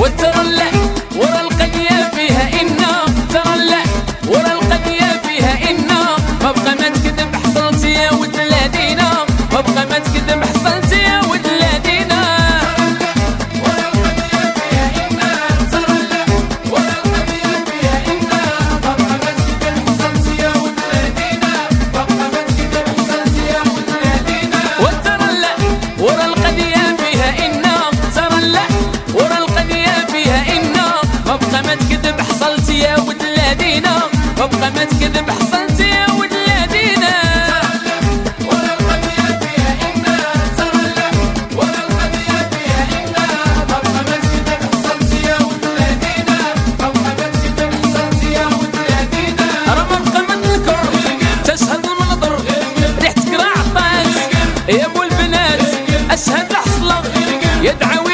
وترى ورا القضية فيها إنا، ترى ورا القضية فيها إنا، ما بقى ما تكذب حصلتي يا ولد الذينا، ما بقى ما تكذب حصلتي يا ولد الذينا. ورا القضية فيها إنا، ترى ورا القضية فيها إنا، ما بقى ما تكذب حصلتي يا ولد الذينا، ما بقى ما تكذب حصلتي يا ولد الذينا. وترى ورا القضية فيها إنا، ترى ورا القضية فيها إنا، ما بقى ما تكذب حصلتي يا ولد الذينا، ما بقى ما تكذب حصلتي يا ولد الذينا. ورا القضية فيها إنا، ترى ورا القضية فيها إنا، ما بقى ما تكذب حصلتي يا ولد الذينا، ما بقى ما تكذب حصلتي يا ولد الذينا. راه ما بقى ما تنكر تشهد المنظر، ريحتك راه عطات يا ابو البنات، اشهد الحصلة يدعو